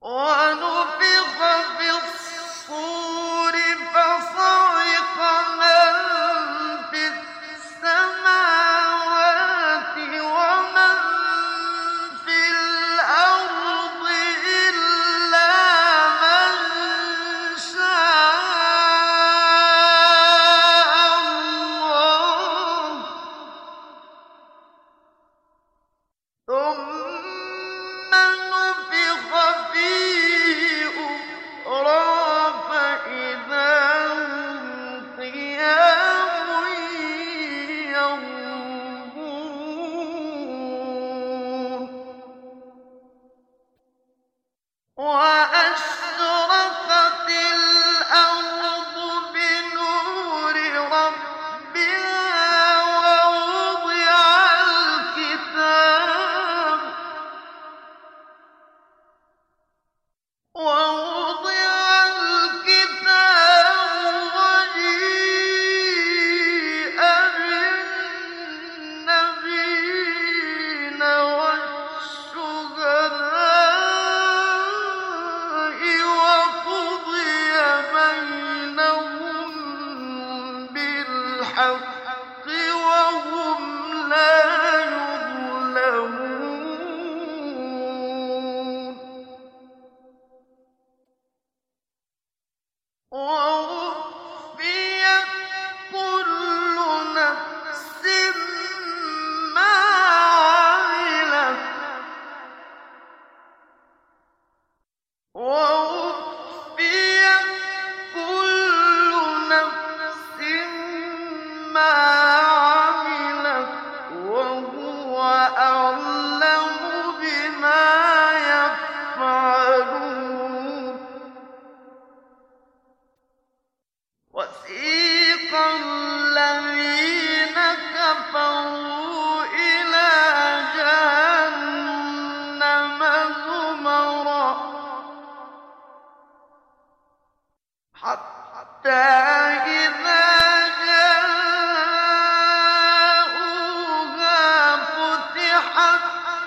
وَنُفِخَ فِي الصُّورِ فَصَعِقَ مَن فِي السَّمَاوَاتِ وَمَن فِي الْأَرْضِ إِلَّا مَن شَاءَ اللَّهُ ۖ ثُمَّ نُفِخَ فِيهِ أُخْرَىٰ فَإِذَا هُمْ قِيَامٌ يَنظُرُونَ وَأَشْرَقَتِ الْأَرْضُ بِنُورِ رَبِّهَا وَوُضِعَ الْكِتَابُ وَجِيءَ بِالنَّبِيِّينَ وَالشُّهَدَاءِ وَقُضِيَ بَيْنَهُم بِالْحَقِّ وَهُمْ لَا يُظْلَمُونَ وَوُفِّيَتْ كُلُّ نَفْسٍ مَّا عَمِلَتْ وَهُوَ أَعْلَمُ بِمَا يَفْعَلُونَ وَسِيقَ الَّذِينَ كَفَرُوا إِلَىٰ جَهَنَّمَ زُمَرًا حَتَّىٰ إِذَا جَاءُوهَا فُتِحَتْ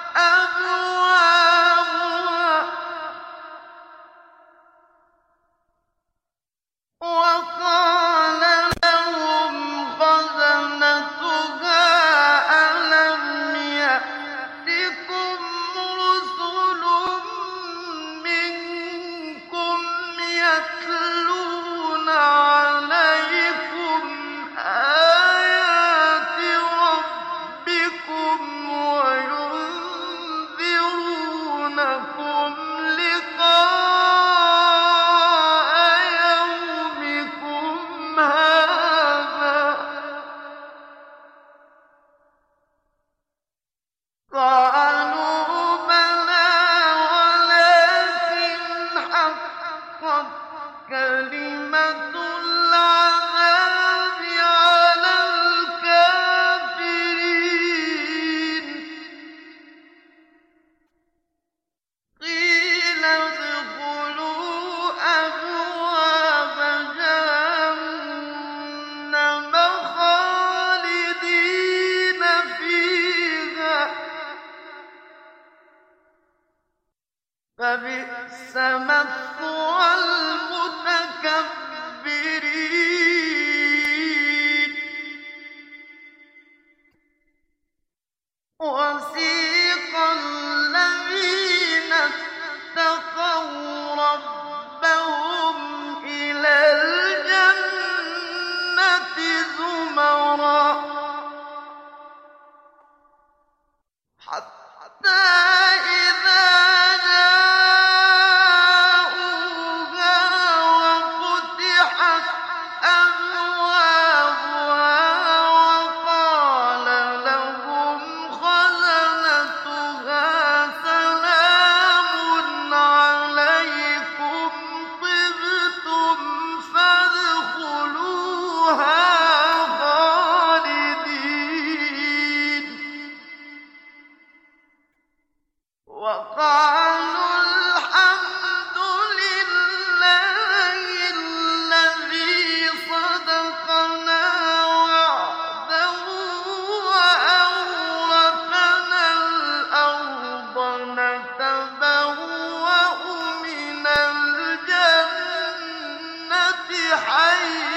أَبْوَابُهَا وَقَالَ لَهُمْ خَزَنَتُهَا أَلَمْ يَأْتِكُمْ رُسُلٌ مِّنكُمْ يَتْلُونَ عَلَيْكُمْ آيَاتِ رَبِّكُمْ وَيُنذِرُونَكُمْ لِقَاءَ يَوْمِكُمْ هَٰذَا ۚ قَالُوا بَلَىٰ وَلَٰكِنْ حَقَّتْ كَلِمَةُ الْعَذَابِ عَلَى الْكَافِرِينَ قِيلَ ادْخُلُوا أَبْوَابَ جَهَنَّمَ خَالِدِينَ فِيهَا ۖ فَبِئْسَ مَثْوَى الْمُتَكَبِّرِينَ وَسِيقَ الَّذِينَ اتَّقَوْا رَبَّهُمْ إِلَى الْجَنَّةِ زُمَرًا حَتَّىٰ إِذَا جَاءُوهَا حي